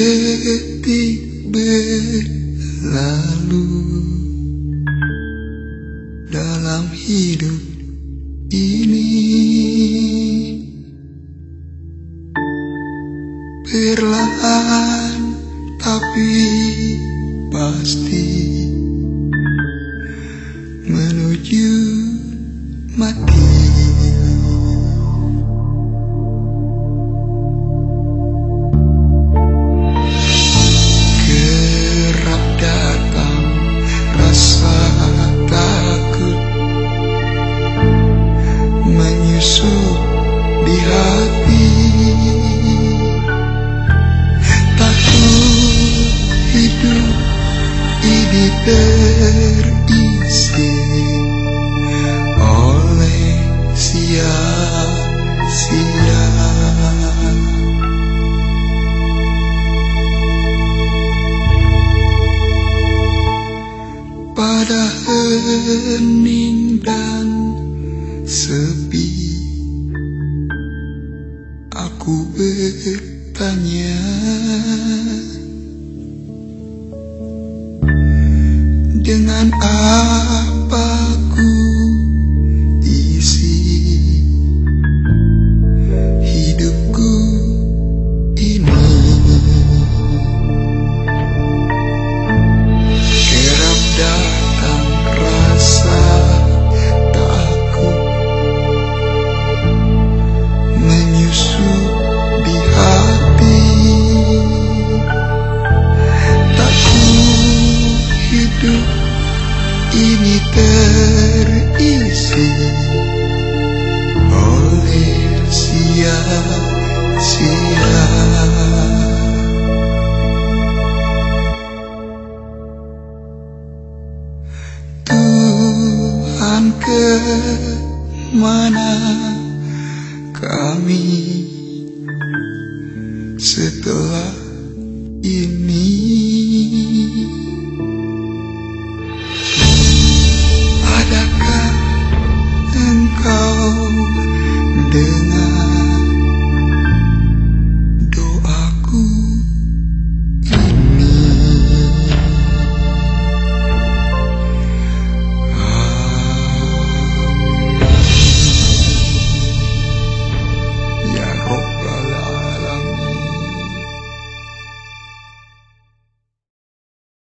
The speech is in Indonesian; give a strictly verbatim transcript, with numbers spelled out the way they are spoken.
detik berlalu dalam hidup ini, perlahan tapi pasti menuju mati. Kerap datang rasa takut menyusup di hati, takut hidup ini terisi oleh sia-sia. Pada hening dan sepi, aku bertanya, dengan apa ku isi hidupku ini? Kerap datang rasa takut menyusup di hati, takut hidup ini terisi oleh sia-sia. Tuhan, kemana kami setelah ini?